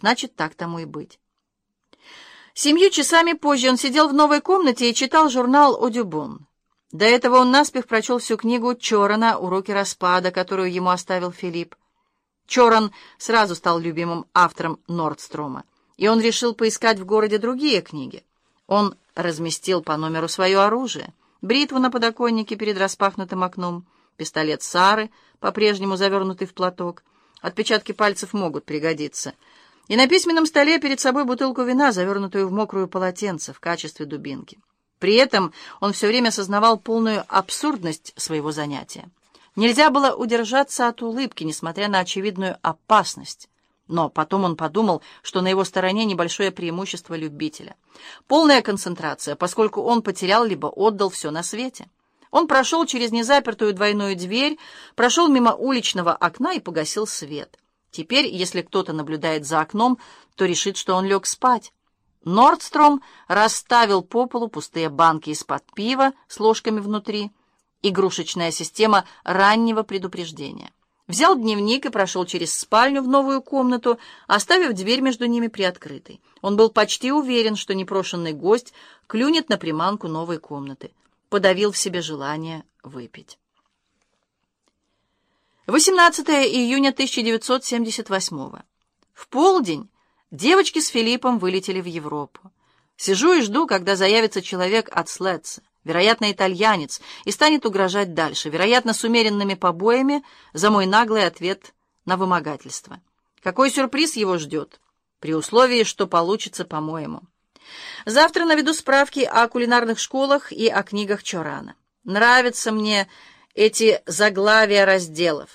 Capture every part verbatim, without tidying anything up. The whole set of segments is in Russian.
значит, так тому и быть. Семью часами позже он сидел в новой комнате и читал журнал «Одюбон». До этого он наспех прочел всю книгу Чорана «Уроки распада», которую ему оставил Филипп. Чоран сразу стал любимым автором Нордстрома, и он решил поискать в городе другие книги. Он разместил по номеру свое оружие, бритву на подоконнике перед распахнутым окном, пистолет Сары, по-прежнему завернутый в платок. Отпечатки пальцев могут пригодиться. И на письменном столе перед собой бутылку вина, завернутую в мокрое полотенце в качестве дубинки. При этом он все время сознавал полную абсурдность своего занятия. Нельзя было удержаться от улыбки, несмотря на очевидную опасность. Но потом он подумал, что на его стороне небольшое преимущество любителя. Полная концентрация, поскольку он потерял либо отдал все на свете. Он прошел через незапертую двойную дверь, прошел мимо уличного окна и погасил свет. Теперь, если кто-то наблюдает за окном, то решит, что он лег спать. Нордстром расставил по полу пустые банки из-под пива с ложками внутри. Игрушечная система раннего предупреждения. Взял дневник и прошел через спальню в новую комнату, оставив дверь между ними приоткрытой. Он был почти уверен, что непрошенный гость клюнет на приманку новой комнаты. Подавил в себе желание выпить. восемнадцатое июня тысяча девятьсот семьдесят восьмого. В полдень девочки с Филиппом вылетели в Европу. Сижу и жду, когда заявится человек от Следса, вероятно, итальянец, и станет угрожать дальше, вероятно, с умеренными побоями за мой наглый ответ на вымогательство. Какой сюрприз его ждет? При условии, что получится, по-моему. Завтра наведу справки о кулинарных школах и о книгах Чорана. Нравятся мне эти заглавия разделов.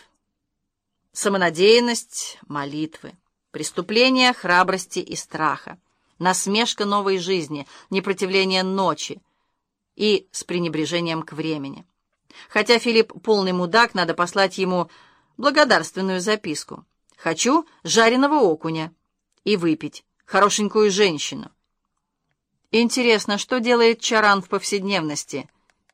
Самонадеянность, молитвы, преступления, храбрости и страха, насмешка новой жизни, непротивление ночи и с пренебрежением к времени. Хотя Филипп полный мудак, надо послать ему благодарственную записку. Хочу жареного окуня и выпить хорошенькую женщину. Интересно, что делает Чоран в повседневности,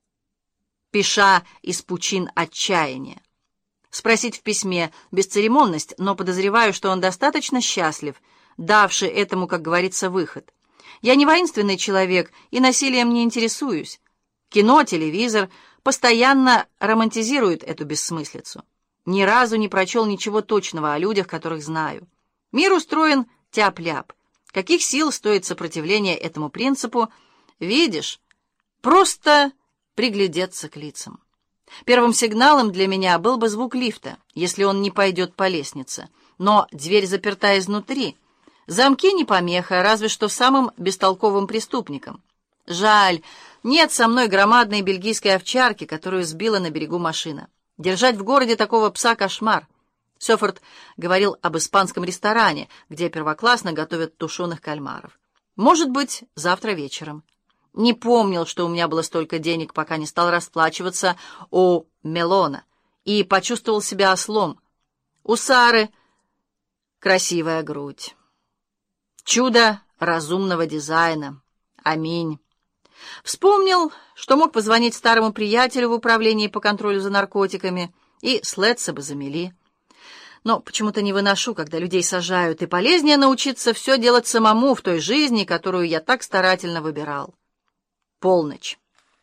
пиша из пучин отчаяния? Спросить в письме бесцеремонность, но подозреваю, что он достаточно счастлив, давший этому, как говорится, выход. Я не воинственный человек и насилием не интересуюсь. Кино, телевизор постоянно романтизируют эту бессмыслицу. Ни разу не прочел ничего точного о людях, которых знаю. Мир устроен тяп-ляп. Каких сил стоит сопротивление этому принципу? Видишь, просто приглядеться к лицам. Первым сигналом для меня был бы звук лифта, если он не пойдет по лестнице. Но дверь заперта изнутри. Замки не помеха, разве что самым бестолковым преступникам. Жаль, нет со мной громадной бельгийской овчарки, которую сбила на берегу машина. Держать в городе такого пса — кошмар. Сёфорд говорил об испанском ресторане, где первоклассно готовят тушеных кальмаров. Может быть, завтра вечером. Не помнил, что у меня было столько денег, пока не стал расплачиваться у Мелона, и почувствовал себя ослом. У Сары красивая грудь. Чудо разумного дизайна. Аминь. Вспомнил, что мог позвонить старому приятелю в управлении по контролю за наркотиками, и Следса бы замели. Но почему-то не выношу, когда людей сажают, и полезнее научиться все делать самому в той жизни, которую я так старательно выбирал. Полночь.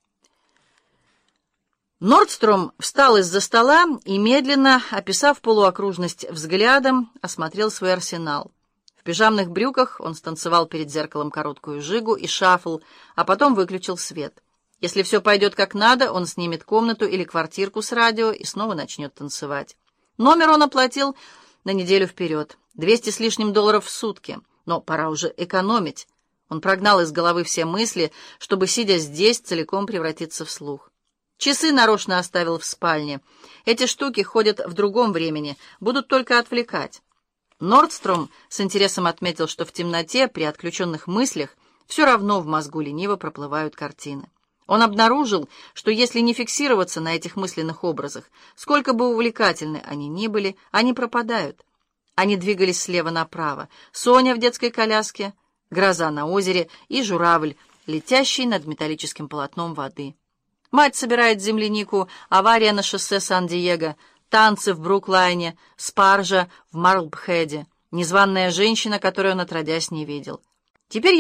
Нордстром встал из-за стола и, медленно, описав полуокружность взглядом, осмотрел свой арсенал. В пижамных брюках он станцевал перед зеркалом короткую жигу и шафл, а потом выключил свет. Если все пойдет как надо, он снимет комнату или квартирку с радио и снова начнет танцевать. Номер он оплатил на неделю вперед. Двести с лишним долларов в сутки. Но пора уже экономить. Он прогнал из головы все мысли, чтобы, сидя здесь, целиком превратиться в слух. Часы нарочно оставил в спальне. Эти штуки ходят в другом времени, будут только отвлекать. Нордстром с интересом отметил, что в темноте, при отключенных мыслях, все равно в мозгу лениво проплывают картины. Он обнаружил, что если не фиксироваться на этих мысленных образах, сколько бы увлекательны они ни были, они пропадают. Они двигались слева направо. Соня в детской коляске, гроза на озере и журавль, летящий над металлическим полотном воды. Мать собирает землянику, авария на шоссе Сан-Диего, танцы в Бруклайне, спаржа в Марлбхеде, незваная женщина, которую он отродясь не видел. Теперь